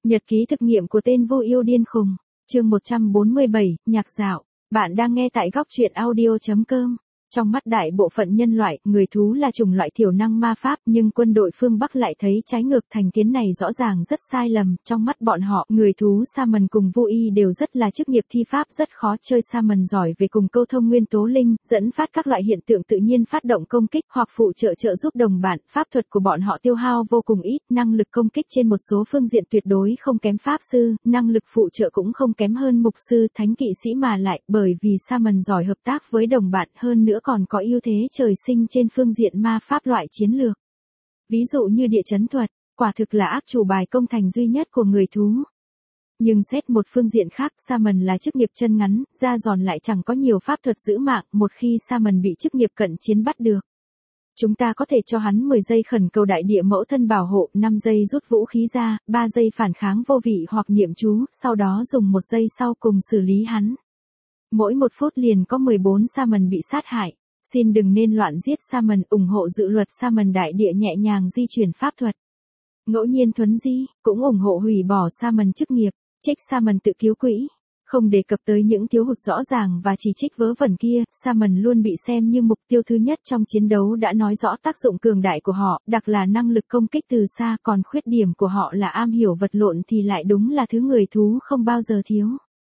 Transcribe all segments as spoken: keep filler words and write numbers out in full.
Nhật ký thực nghiệm của tên vô yêu điên khùng. Chương một trăm bốn mươi bảy, nhạc dạo. Bạn đang nghe tại góc truyện audio chấm com. Trong mắt đại bộ phận nhân loại, người thú là chủng loại thiểu năng ma pháp, nhưng quân đội phương Bắc lại thấy trái ngược. Thành kiến này rõ ràng rất sai lầm. Trong mắt bọn họ, người thú Shaman cùng Vu Y đều rất là chức nghiệp thi pháp rất khó chơi. Shaman giỏi về cùng câu thông nguyên tố linh, dẫn phát các loại hiện tượng tự nhiên phát động công kích hoặc phụ trợ trợ giúp đồng bạn. Pháp thuật của bọn họ tiêu hao vô cùng ít, năng lực công kích trên một số phương diện tuyệt đối không kém pháp sư, năng lực phụ trợ cũng không kém hơn mục sư, thánh kỵ sĩ mà lại, bởi vì Shaman giỏi hợp tác với đồng bạn hơn nữa còn có ưu thế trời sinh trên phương diện ma pháp loại chiến lược. Ví dụ như địa chấn thuật, quả thực là ác chủ bài công thành duy nhất của người thú. Nhưng xét một phương diện khác, Shaman là chức nghiệp chân ngắn, da giòn lại chẳng có nhiều pháp thuật giữ mạng, một khi Shaman bị chức nghiệp cận chiến bắt được. Chúng ta có thể cho hắn mười giây khẩn cầu đại địa mẫu thân bảo hộ, năm giây rút vũ khí ra, ba giây phản kháng vô vị hoặc niệm chú, sau đó dùng một giây sau cùng xử lý hắn. Mỗi một phút liền có mười bốn Shaman bị sát hại. Xin đừng nên loạn giết Shaman, ủng hộ dự luật Shaman đại địa nhẹ nhàng di chuyển pháp thuật. Ngẫu nhiên thuấn di, cũng ủng hộ hủy bỏ Shaman chức nghiệp, trích Shaman tự cứu quỹ. Không đề cập tới những thiếu hụt rõ ràng và chỉ trích vớ vẩn kia, Shaman luôn bị xem như mục tiêu thứ nhất trong chiến đấu đã nói rõ tác dụng cường đại của họ, đặc là năng lực công kích từ xa, còn khuyết điểm của họ là am hiểu vật lộn thì lại đúng là thứ người thú không bao giờ thiếu.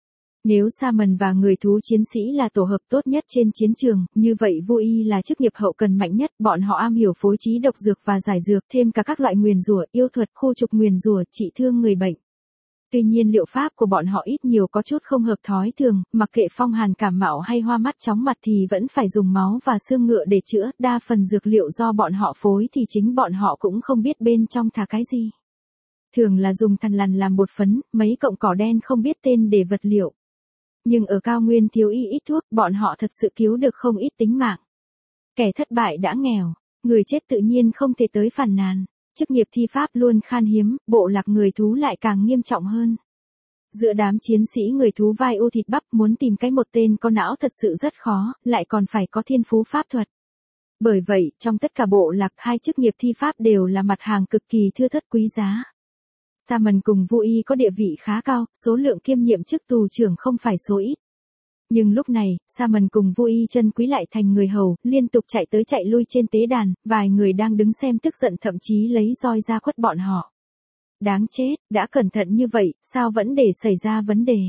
Nếu Shaman và người thú chiến sĩ là tổ hợp tốt nhất trên chiến trường, như vậy Vu Y là chức nghiệp hậu cần mạnh nhất, bọn họ am hiểu phối trí độc dược và giải dược, thêm cả các loại nguyền rủa, yêu thuật, khu trục nguyền rủa, trị thương người bệnh. Tuy nhiên liệu pháp của bọn họ ít nhiều có chút không hợp thói thường, mặc kệ phong hàn cảm mạo hay hoa mắt chóng mặt thì vẫn phải dùng máu và xương ngựa để chữa, đa phần dược liệu do bọn họ phối thì chính bọn họ cũng không biết bên trong thả cái gì. Thường là dùng thằn lằn làm bột phấn, mấy cọng cỏ đen không biết tên để vật liệu. Nhưng ở cao nguyên thiếu y ít thuốc, bọn họ thật sự cứu được không ít tính mạng. Kẻ thất bại đã nghèo, người chết tự nhiên không thể tới phàn nàn. Chức nghiệp thi pháp luôn khan hiếm, bộ lạc người thú lại càng nghiêm trọng hơn. Giữa đám chiến sĩ người thú vai u thịt bắp muốn tìm cái một tên có não thật sự rất khó, lại còn phải có thiên phú pháp thuật. Bởi vậy, trong tất cả bộ lạc hai chức nghiệp thi pháp đều là mặt hàng cực kỳ thưa thớt quý giá. Shaman cùng Vu Y có địa vị khá cao, số lượng kiêm nhiệm chức tù trưởng không phải số ít. Nhưng lúc này, Shaman cùng Vu Y chân quý lại thành người hầu, liên tục chạy tới chạy lui trên tế đàn, vài người đang đứng xem tức giận thậm chí lấy roi ra quất bọn họ. Đáng chết, đã cẩn thận như vậy, sao vẫn để xảy ra vấn đề?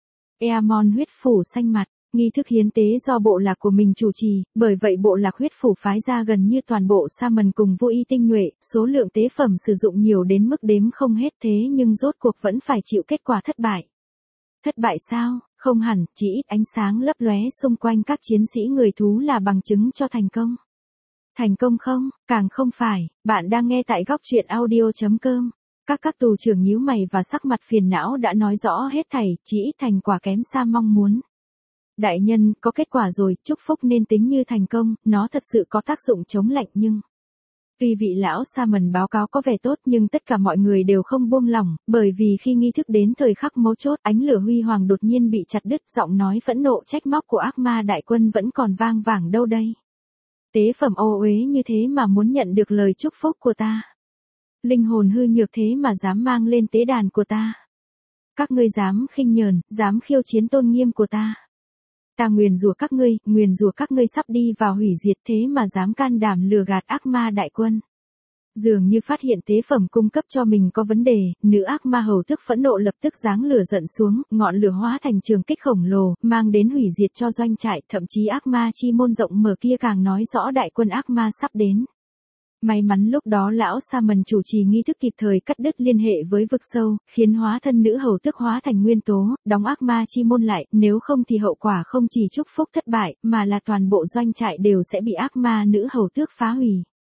Eamon huyết phủ xanh mặt, nghi thức hiến tế do bộ lạc của mình chủ trì, bởi vậy bộ lạc huyết phủ phái ra gần như toàn bộ Shaman cùng Vu Y tinh nhuệ, số lượng tế phẩm sử dụng nhiều đến mức đếm không hết thế nhưng rốt cuộc vẫn phải chịu kết quả thất bại. Thất bại sao? Không hẳn, chỉ ít ánh sáng lấp lóe xung quanh các chiến sĩ người thú là bằng chứng cho thành công. Thành công không? Càng không phải, bạn đang nghe tại góc truyện audio chấm com. Các các tù trưởng nhíu mày và sắc mặt phiền não đã nói rõ hết thảy, chỉ ít thành quả kém xa mong muốn. Đại nhân, có kết quả rồi, chúc phúc nên tính như thành công, nó thật sự có tác dụng chống lạnh nhưng... Tuy vị lão Shaman báo cáo có vẻ tốt nhưng tất cả mọi người đều không buông lỏng, bởi vì khi nghi thức đến thời khắc mấu chốt, ánh lửa huy hoàng đột nhiên bị chặt đứt, giọng nói phẫn nộ trách móc của ác ma đại quân vẫn còn vang vẳng đâu đây. Tế phẩm ô uế như thế mà muốn nhận được lời chúc phúc của ta. Linh hồn hư nhược thế mà dám mang lên tế đàn của ta. Các ngươi dám khinh nhờn, dám khiêu chiến tôn nghiêm của ta. Ta nguyền rủa các ngươi, nguyền rủa các ngươi sắp đi vào hủy diệt thế mà dám can đảm lừa gạt ác ma đại quân. Dường như phát hiện tế phẩm cung cấp cho mình có vấn đề, nữ ác ma hầu tức phẫn nộ lập tức giáng lửa giận xuống, ngọn lửa hóa thành trường kích khổng lồ, mang đến hủy diệt cho doanh trại, thậm chí ác ma chi môn rộng mở kia càng nói rõ đại quân ác ma sắp đến. May mắn lúc đó lão Shaman chủ trì nghi thức kịp thời cắt đứt liên hệ với vực sâu, khiến hóa thân nữ hầu tước hóa thành nguyên tố, đóng ác ma chi môn lại, nếu không thì hậu quả không chỉ chúc phúc thất bại, mà là toàn bộ doanh trại đều sẽ bị ác ma nữ hầu tước phá hủy.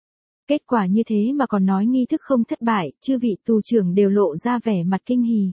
Kết quả như thế mà còn nói nghi thức không thất bại, chư vị tù trưởng đều lộ ra vẻ mặt kinh hỉ.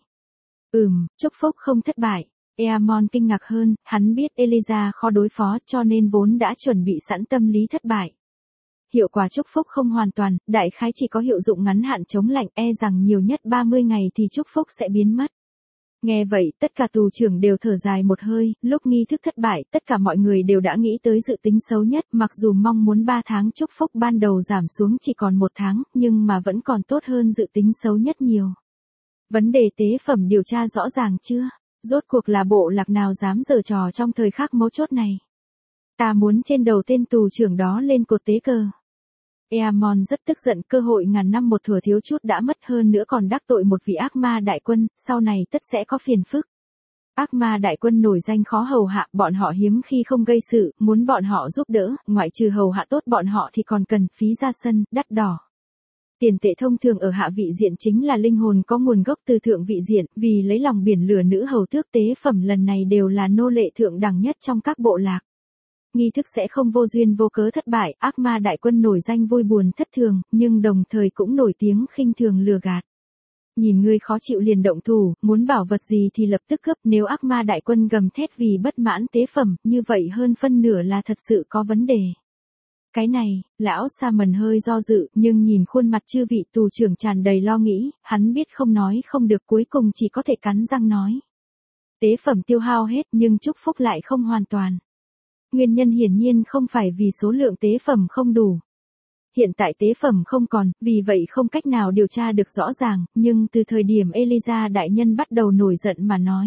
Ừm, chúc phúc không thất bại. Eamon kinh ngạc hơn, hắn biết Eliza khó đối phó cho nên vốn đã chuẩn bị sẵn tâm lý thất bại. Hiệu quả chúc phúc không hoàn toàn, đại khái chỉ có hiệu dụng ngắn hạn chống lạnh, e rằng nhiều nhất ba mươi ngày thì chúc phúc sẽ biến mất. Nghe vậy, tất cả tù trưởng đều thở dài một hơi, lúc nghi thức thất bại, tất cả mọi người đều đã nghĩ tới dự tính xấu nhất, mặc dù mong muốn ba tháng chúc phúc ban đầu giảm xuống chỉ còn một tháng, nhưng mà vẫn còn tốt hơn dự tính xấu nhất nhiều. Vấn đề tế phẩm điều tra rõ ràng chưa? Rốt cuộc là bộ lạc nào dám giở trò trong thời khắc mấu chốt này? Ta muốn trên đầu tên tù trưởng đó lên cột tế cờ. Eamon rất tức giận, cơ hội ngàn năm một thủa thiếu chút đã mất, hơn nữa còn đắc tội một vị ác ma đại quân, sau này tất sẽ có phiền phức. Ác ma đại quân nổi danh khó hầu hạ, bọn họ hiếm khi không gây sự, muốn bọn họ giúp đỡ, ngoại trừ hầu hạ tốt bọn họ thì còn cần phí ra sân, đắt đỏ. Tiền tệ thông thường ở hạ vị diện chính là linh hồn có nguồn gốc từ thượng vị diện, vì lấy lòng biển lửa nữ hầu tước tế phẩm lần này đều là nô lệ thượng đẳng nhất trong các bộ lạc. Nghi thức sẽ không vô duyên vô cớ thất bại, ác ma đại quân nổi danh vui buồn thất thường, nhưng đồng thời cũng nổi tiếng khinh thường lừa gạt. Nhìn ngươi khó chịu liền động thủ, muốn bảo vật gì thì lập tức cướp, nếu ác ma đại quân gầm thét vì bất mãn tế phẩm, như vậy hơn phân nửa là thật sự có vấn đề. Cái này, lão Salmon hơi do dự, nhưng nhìn khuôn mặt chư vị tù trưởng tràn đầy lo nghĩ, hắn biết không nói không được, cuối cùng chỉ có thể cắn răng nói. Tế phẩm tiêu hao hết nhưng chúc phúc lại không hoàn toàn. Nguyên nhân hiển nhiên không phải vì số lượng tế phẩm không đủ. Hiện tại tế phẩm không còn, vì vậy không cách nào điều tra được rõ ràng, nhưng từ thời điểm Elijah đại nhân bắt đầu nổi giận mà nói.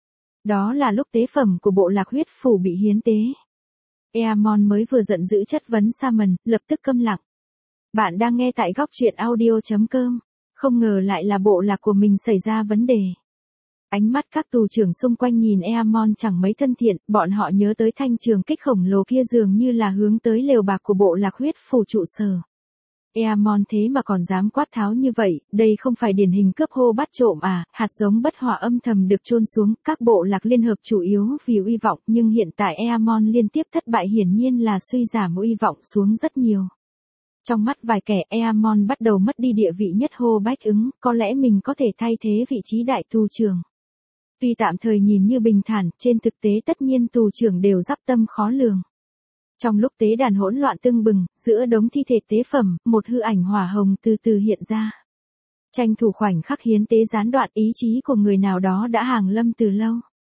Đó là lúc tế phẩm của bộ lạc huyết phủ bị hiến tế. Eamon mới vừa giận dữ chất vấn Salmon, lập tức câm lặng. Bạn đang nghe tại góc truyện audio chấm com, không ngờ lại là bộ lạc của mình xảy ra vấn đề. Ánh mắt các tù trưởng xung quanh nhìn Eamon chẳng mấy thân thiện, bọn họ nhớ tới thanh trường kích khổng lồ kia dường như là hướng tới lều bạc của bộ lạc huyết phủ trụ sở. Eamon thế mà còn dám quát tháo như vậy, đây không phải điển hình cướp hô bắt trộm à, hạt giống bất hòa âm thầm được chôn xuống, các bộ lạc liên hợp chủ yếu vì uy vọng, nhưng hiện tại Eamon liên tiếp thất bại hiển nhiên là suy giảm uy vọng xuống rất nhiều. Trong mắt vài kẻ, Eamon bắt đầu mất đi địa vị nhất hô bách ứng, có lẽ mình có thể thay thế vị trí đại tù trưởng. Tuy tạm thời nhìn như bình thản, trên thực tế tất nhiên tù trưởng đều dắp tâm khó lường. Trong lúc tế đàn hỗn loạn tưng bừng, giữa đống thi thể tế phẩm, một hư ảnh hỏa hồng từ từ hiện ra. Tranh thủ khoảnh khắc hiến tế gián đoạn, ý chí của người nào đó đã hàng lâm từ lâu.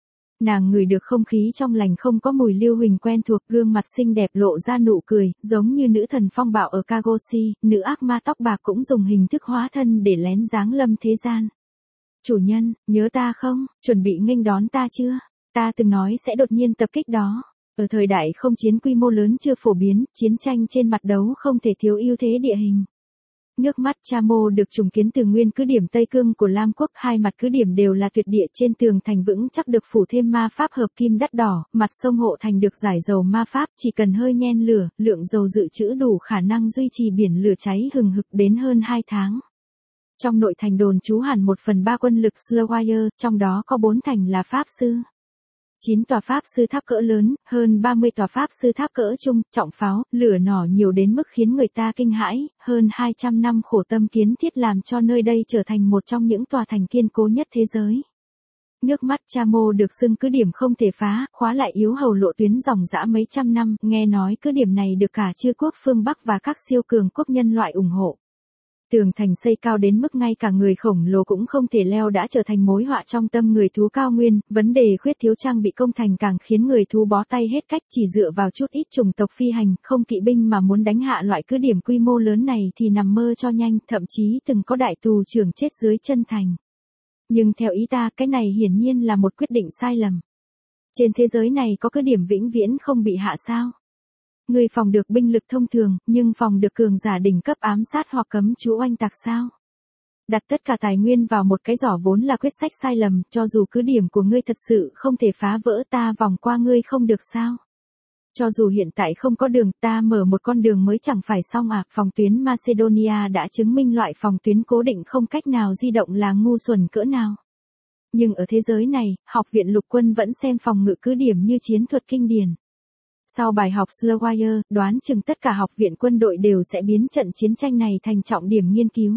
Nàng ngửi được không khí trong lành không có mùi lưu huỳnh quen thuộc, gương mặt xinh đẹp lộ ra nụ cười, giống như nữ thần phong bạo ở Kagoshi, nữ ác ma tóc bạc cũng dùng hình thức hóa thân để lén giáng lâm thế gian. Chủ nhân, nhớ ta không, chuẩn bị nghênh đón ta chưa? Ta từng nói sẽ đột nhiên tập kích đó. Ở thời đại không chiến quy mô lớn chưa phổ biến, chiến tranh trên mặt đấu không thể thiếu ưu thế địa hình. Nước mắt Chamo được trùng kiến từ nguyên cứ điểm Tây Cương của Lam Quốc, hai mặt cứ điểm đều là tuyệt địa, trên tường thành vững chắc được phủ thêm ma pháp hợp kim đắt đỏ, mặt sông hộ thành được giải dầu ma pháp, chỉ cần hơi nhen lửa, lượng dầu dự trữ đủ khả năng duy trì biển lửa cháy hừng hực đến hơn hai tháng. Trong nội thành đồn trú hẳn một phần ba quân lực Slowire, trong đó có bốn thành là pháp sư. chín tòa pháp sư tháp cỡ lớn, hơn ba mươi tòa pháp sư tháp cỡ trung, trọng pháo, lửa nỏ nhiều đến mức khiến người ta kinh hãi, hơn hai trăm năm khổ tâm kiến thiết làm cho nơi đây trở thành một trong những tòa thành kiên cố nhất thế giới. Nước mắt Chamo được xưng cứ điểm không thể phá, khóa lại yếu hầu lộ tuyến dòng dã mấy trăm năm, nghe nói cứ điểm này được cả chư quốc phương Bắc và các siêu cường quốc nhân loại ủng hộ. Tường thành xây cao đến mức ngay cả người khổng lồ cũng không thể leo đã trở thành mối họa trong tâm người thú cao nguyên, vấn đề khuyết thiếu trang bị công thành càng khiến người thú bó tay hết cách, chỉ dựa vào chút ít chủng tộc phi hành, không kỵ binh mà muốn đánh hạ loại cứ điểm quy mô lớn này thì nằm mơ cho nhanh, thậm chí từng có đại tù trưởng chết dưới chân thành. Nhưng theo ý ta, cái này hiển nhiên là một quyết định sai lầm. Trên thế giới này có cứ điểm vĩnh viễn không bị hạ sao? Người phòng được binh lực thông thường, nhưng phòng được cường giả đỉnh cấp ám sát hoặc cấm chú oanh tạc sao? Đặt tất cả tài nguyên vào một cái giỏ vốn là quyết sách sai lầm, cho dù cứ điểm của ngươi thật sự không thể phá vỡ, ta vòng qua ngươi không được sao? Cho dù hiện tại không có đường, ta mở một con đường mới chẳng phải xong à? Phòng tuyến Macedonia đã chứng minh loại phòng tuyến cố định không cách nào di động là ngu xuẩn cỡ nào. Nhưng ở thế giới này, học viện lục quân vẫn xem phòng ngự cứ điểm như chiến thuật kinh điển. Sau bài học Slowire, đoán chừng tất cả học viện quân đội đều sẽ biến trận chiến tranh này thành trọng điểm nghiên cứu.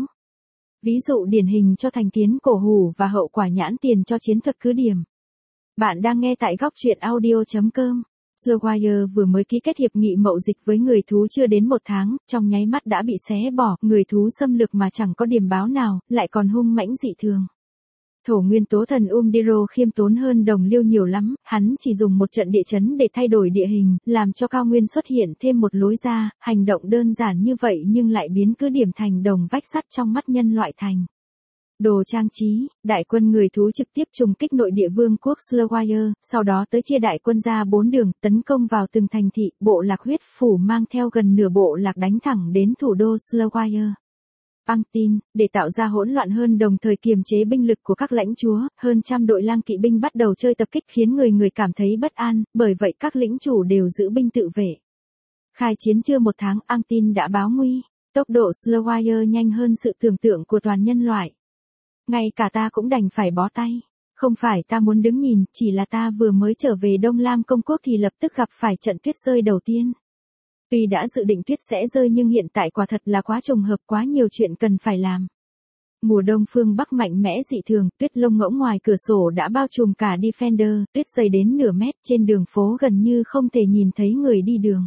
Ví dụ điển hình cho thành kiến cổ hủ và hậu quả nhãn tiền cho chiến thuật cứ điểm. Bạn đang nghe tại góc truyện audio chấm com. Slowire vừa mới ký kết hiệp nghị mậu dịch với người thú chưa đến một tháng, trong nháy mắt đã bị xé bỏ, người thú xâm lược mà chẳng có điểm báo nào, lại còn hung mãnh dị thường. Thổ nguyên tố thần Umdiro khiêm tốn hơn đồng liêu nhiều lắm, hắn chỉ dùng một trận địa chấn để thay đổi địa hình, làm cho cao nguyên xuất hiện thêm một lối ra, hành động đơn giản như vậy nhưng lại biến cứ điểm thành đồng vách sắt trong mắt nhân loại thành Đồ trang trí, đại quân người thú trực tiếp trùng kích nội địa vương quốc Slowire, sau đó tới chia đại quân ra bốn đường, tấn công vào từng thành thị, bộ lạc huyết phủ mang theo gần nửa bộ lạc đánh thẳng đến thủ đô Slowire. Antin, để tạo ra hỗn loạn hơn đồng thời kiềm chế binh lực của các lãnh chúa, hơn trăm đội lang kỵ binh bắt đầu chơi tập kích khiến người người cảm thấy bất an, bởi vậy các lĩnh chủ đều giữ binh tự vệ. Khai chiến chưa một tháng, Antin đã báo nguy, tốc độ Slowire nhanh hơn sự tưởng tượng của toàn nhân loại. Ngay cả ta cũng đành phải bó tay. Không phải ta muốn đứng nhìn, chỉ là ta vừa mới trở về Đông Lam công quốc thì lập tức gặp phải trận tuyết rơi đầu tiên. Tuy đã dự định tuyết sẽ rơi nhưng hiện tại quả thật là quá trùng hợp, quá nhiều chuyện cần phải làm. Mùa đông phương Bắc mạnh mẽ dị thường, tuyết lông ngỗng ngoài cửa sổ đã bao trùm cả Defender, tuyết dày đến nửa mét, trên đường phố gần như không thể nhìn thấy người đi đường.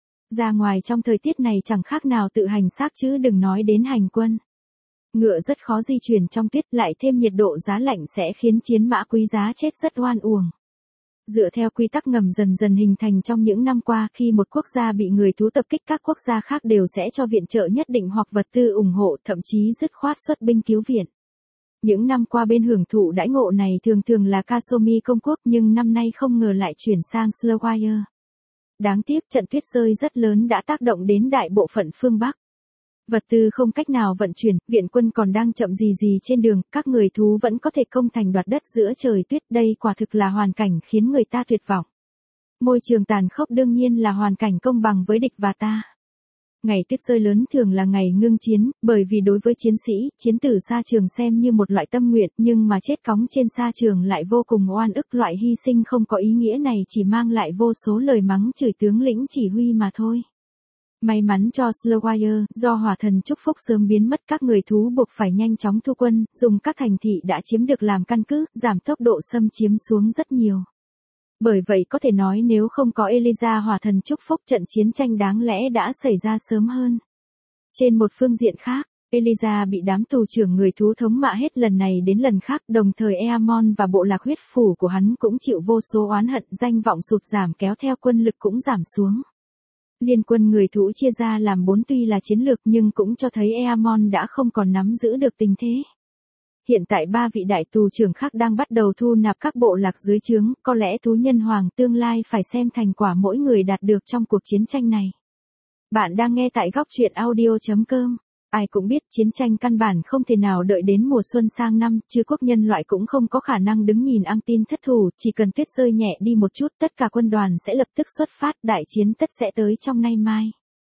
Ra ngoài trong thời tiết này chẳng khác nào tự hành xác chứ đừng nói đến hành quân. Ngựa rất khó di chuyển trong tuyết, lại thêm nhiệt độ giá lạnh sẽ khiến chiến mã quý giá chết rất oan uổng. Dựa theo quy tắc ngầm dần dần hình thành trong những năm qua, khi một quốc gia bị người thú tập kích, các quốc gia khác đều sẽ cho viện trợ nhất định hoặc vật tư ủng hộ, thậm chí dứt khoát xuất binh cứu viện. Những năm qua bên hưởng thụ đãi ngộ này thường thường là Kasumi công quốc, nhưng năm nay không ngờ lại chuyển sang Slowire. Đáng tiếc trận tuyết rơi rất lớn đã tác động đến đại bộ phận phương Bắc. Vật tư không cách nào vận chuyển, viện quân còn đang chậm gì gì trên đường, các người thú vẫn có thể công thành đoạt đất giữa trời tuyết, đây quả thực là hoàn cảnh khiến người ta tuyệt vọng. Môi trường tàn khốc đương nhiên là hoàn cảnh công bằng với địch và ta. Ngày tuyết rơi lớn thường là ngày ngưng chiến, bởi vì đối với chiến sĩ, chiến tử xa trường xem như một loại tâm nguyện, nhưng mà chết cóng trên xa trường lại vô cùng oan ức, loại hy sinh không có ý nghĩa này chỉ mang lại vô số lời mắng chửi tướng lĩnh chỉ huy mà thôi. May mắn cho Slowire, do hỏa thần chúc phúc sớm biến mất, các người thú buộc phải nhanh chóng thu quân, dùng các thành thị đã chiếm được làm căn cứ, giảm tốc độ xâm chiếm xuống rất nhiều. Bởi vậy có thể nói nếu không có Eliza hỏa thần chúc phúc, trận chiến tranh đáng lẽ đã xảy ra sớm hơn. Trên một phương diện khác, Eliza bị đám tù trưởng người thú thống mạ hết lần này đến lần khác, đồng thời Eamon và bộ lạc huyết phủ của hắn cũng chịu vô số oán hận, danh vọng sụt giảm kéo theo quân lực cũng giảm xuống. Liên quân người thú chia ra làm bốn, tuy là chiến lược nhưng cũng cho thấy Eamon đã không còn nắm giữ được tình thế. Hiện tại ba vị đại tù trưởng khác đang bắt đầu thu nạp các bộ lạc dưới trướng, có lẽ thú nhân hoàng tương lai phải xem thành quả mỗi người đạt được trong cuộc chiến tranh này. Bạn đang nghe tại góc truyện audio chấm com. Ai cũng biết chiến tranh căn bản không thể nào đợi đến mùa xuân sang năm, chứ quốc nhân loại cũng không có khả năng đứng nhìn Antin thất thủ, chỉ cần tuyết rơi nhẹ đi một chút, tất cả quân đoàn sẽ lập tức xuất phát, đại chiến tất sẽ tới trong nay mai.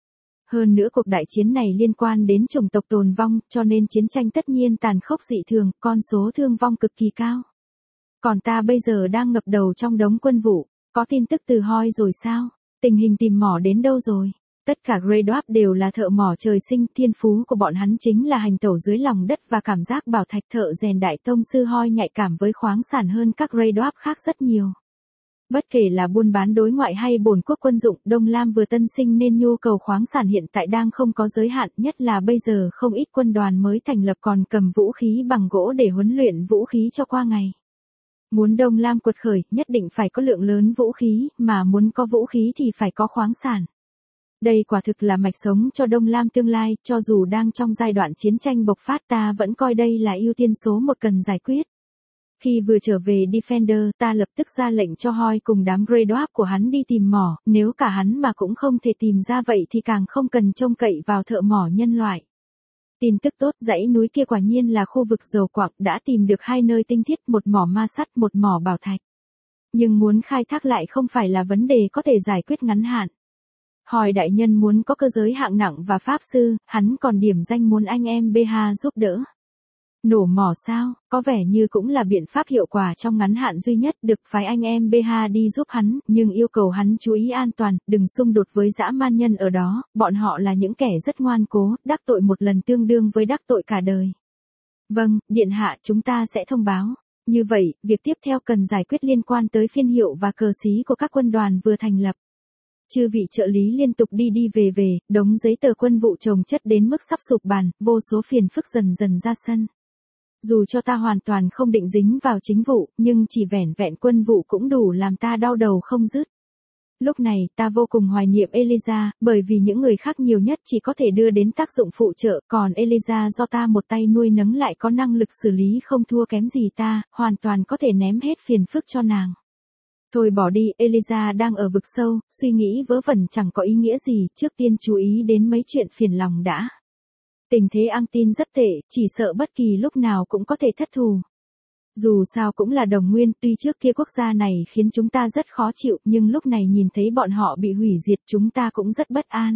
Hơn nữa cuộc đại chiến này liên quan đến chủng tộc tồn vong, cho nên chiến tranh tất nhiên tàn khốc dị thường, con số thương vong cực kỳ cao. Còn ta bây giờ đang ngập đầu trong đống quân vụ, có tin tức từ Hoi rồi sao? Tình hình tìm mỏ đến đâu rồi? Tất cả Grey Dwarf đều là thợ mỏ trời sinh, thiên phú của bọn hắn chính là hành tẩu dưới lòng đất và cảm giác bảo thạch, thợ rèn đại tông sư Hoi nhạy cảm với khoáng sản hơn các Grey Dwarf khác rất nhiều. Bất kể là buôn bán đối ngoại hay bổn quốc quân dụng, Đông Lam vừa tân sinh nên nhu cầu khoáng sản hiện tại đang không có giới hạn, nhất là bây giờ không ít quân đoàn mới thành lập còn cầm vũ khí bằng gỗ để huấn luyện vũ khí cho qua ngày. Muốn Đông Lam quật khởi, nhất định phải có lượng lớn vũ khí, mà muốn có vũ khí thì phải có khoáng sản. Đây quả thực là mạch sống cho Đông Lam tương lai, cho dù đang trong giai đoạn chiến tranh bộc phát, ta vẫn coi đây là ưu tiên số một cần giải quyết. Khi vừa trở về Defender, ta lập tức ra lệnh cho Hoi cùng đám Grey Dwarf của hắn đi tìm mỏ, nếu cả hắn mà cũng không thể tìm ra vậy thì càng không cần trông cậy vào thợ mỏ nhân loại. Tin tức tốt, dãy núi kia quả nhiên là khu vực dầu quặng, đã tìm được hai nơi tinh thiết, một mỏ ma sắt, một mỏ bảo thạch. Nhưng muốn khai thác lại không phải là vấn đề có thể giải quyết ngắn hạn. Hoi đại nhân muốn có cơ giới hạng nặng và pháp sư, hắn còn điểm danh muốn anh em bê hát giúp đỡ. Nổ mỏ sao, có vẻ như cũng là biện pháp hiệu quả trong ngắn hạn duy nhất, được phái anh em bê hát đi giúp hắn, nhưng yêu cầu hắn chú ý an toàn, đừng xung đột với dã man nhân ở đó, bọn họ là những kẻ rất ngoan cố, đắc tội một lần tương đương với đắc tội cả đời. Vâng, điện hạ, chúng ta sẽ thông báo. Như vậy, việc tiếp theo cần giải quyết liên quan tới phiên hiệu và cờ xí của các quân đoàn vừa thành lập. Chư vị trợ lý liên tục đi đi về về, đống giấy tờ quân vụ chồng chất đến mức sắp sụp bàn, vô số phiền phức dần dần ra sân. Dù cho ta hoàn toàn không định dính vào chính vụ, nhưng chỉ vẻn vẹn quân vụ cũng đủ làm ta đau đầu không dứt. Lúc này, ta vô cùng hoài niệm Eliza, bởi vì những người khác nhiều nhất chỉ có thể đưa đến tác dụng phụ trợ, còn Eliza do ta một tay nuôi nấng lại có năng lực xử lý không thua kém gì ta, hoàn toàn có thể ném hết phiền phức cho nàng. Thôi bỏ đi, Eliza đang ở vực sâu, suy nghĩ vớ vẩn chẳng có ý nghĩa gì, trước tiên chú ý đến mấy chuyện phiền lòng đã. Tình thế Angtin rất tệ, chỉ sợ bất kỳ lúc nào cũng có thể thất thù. Dù sao cũng là đồng nguyên, tuy trước kia quốc gia này khiến chúng ta rất khó chịu, nhưng lúc này nhìn thấy bọn họ bị hủy diệt chúng ta cũng rất bất an.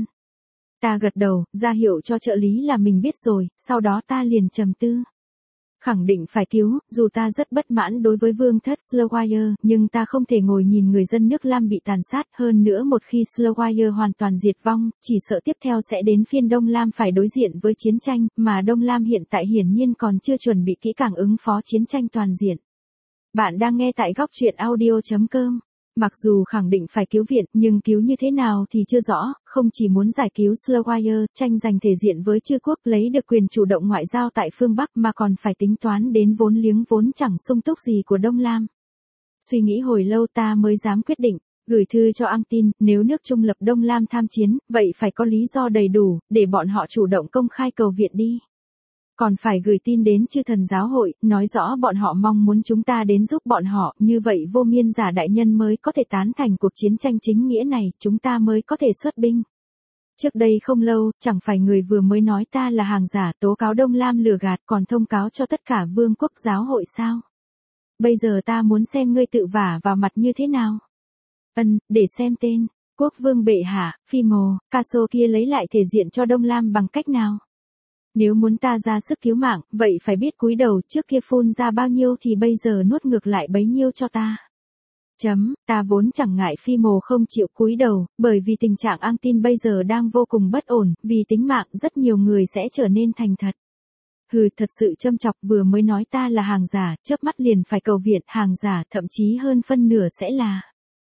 Ta gật đầu, ra hiệu cho trợ lý là mình biết rồi, sau đó ta liền trầm tư. Khẳng định phải cứu, dù ta rất bất mãn đối với vương thất Slowire, nhưng ta không thể ngồi nhìn người dân nước Lam bị tàn sát, hơn nữa một khi Slowire hoàn toàn diệt vong, chỉ sợ tiếp theo sẽ đến phiên Đông Lam phải đối diện với chiến tranh, mà Đông Lam hiện tại hiển nhiên còn chưa chuẩn bị kỹ càng ứng phó chiến tranh toàn diện. Bạn đang nghe tại góc truyện audio chấm com. Mặc dù khẳng định phải cứu viện, nhưng cứu như thế nào thì chưa rõ, không chỉ muốn giải cứu Slowire, tranh giành thể diện với chư quốc lấy được quyền chủ động ngoại giao tại phương Bắc mà còn phải tính toán đến vốn liếng vốn chẳng sung túc gì của Đông Lam. Suy nghĩ hồi lâu ta mới dám quyết định, gửi thư cho Angtin, nếu nước trung lập Đông Lam tham chiến, vậy phải có lý do đầy đủ, để bọn họ chủ động công khai cầu viện đi. Còn phải gửi tin đến chư thần giáo hội, nói rõ bọn họ mong muốn chúng ta đến giúp bọn họ, như vậy vô miên giả đại nhân mới có thể tán thành cuộc chiến tranh chính nghĩa này, chúng ta mới có thể xuất binh. Trước đây không lâu, chẳng phải người vừa mới nói ta là hàng giả tố cáo Đông Lam lừa gạt còn thông cáo cho tất cả vương quốc giáo hội sao? Bây giờ ta muốn xem ngươi tự vả vào mặt như thế nào. Ân, để xem tên, quốc vương bệ hạ, phi mồ, Caso kia lấy lại thể diện cho Đông Lam bằng cách nào? Nếu muốn ta ra sức cứu mạng, vậy phải biết cúi đầu, trước kia phun ra bao nhiêu thì bây giờ nuốt ngược lại bấy nhiêu cho ta. Chấm, ta vốn chẳng ngại phi mồ không chịu cúi đầu, bởi vì tình trạng Angtin bây giờ đang vô cùng bất ổn, vì tính mạng rất nhiều người sẽ trở nên thành thật. Hừ, thật sự châm chọc, vừa mới nói ta là hàng giả, chớp mắt liền phải cầu viện, hàng giả, thậm chí hơn phân nửa sẽ là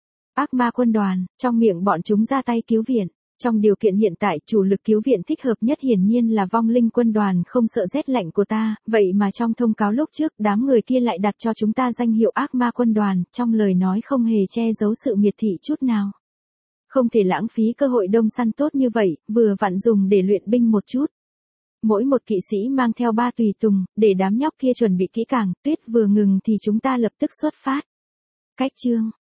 ác ma quân đoàn, trong miệng bọn chúng ra tay cứu viện. Trong điều kiện hiện tại, chủ lực cứu viện thích hợp nhất hiển nhiên là vong linh quân đoàn không sợ rét lạnh của ta, vậy mà trong thông cáo lúc trước, đám người kia lại đặt cho chúng ta danh hiệu ác ma quân đoàn, trong lời nói không hề che giấu sự miệt thị chút nào. Không thể lãng phí cơ hội đông săn tốt như vậy, vừa vặn dùng để luyện binh một chút. Mỗi một kỵ sĩ mang theo ba tùy tùng, để đám nhóc kia chuẩn bị kỹ càng, tuyết vừa ngừng thì chúng ta lập tức xuất phát. Cách chương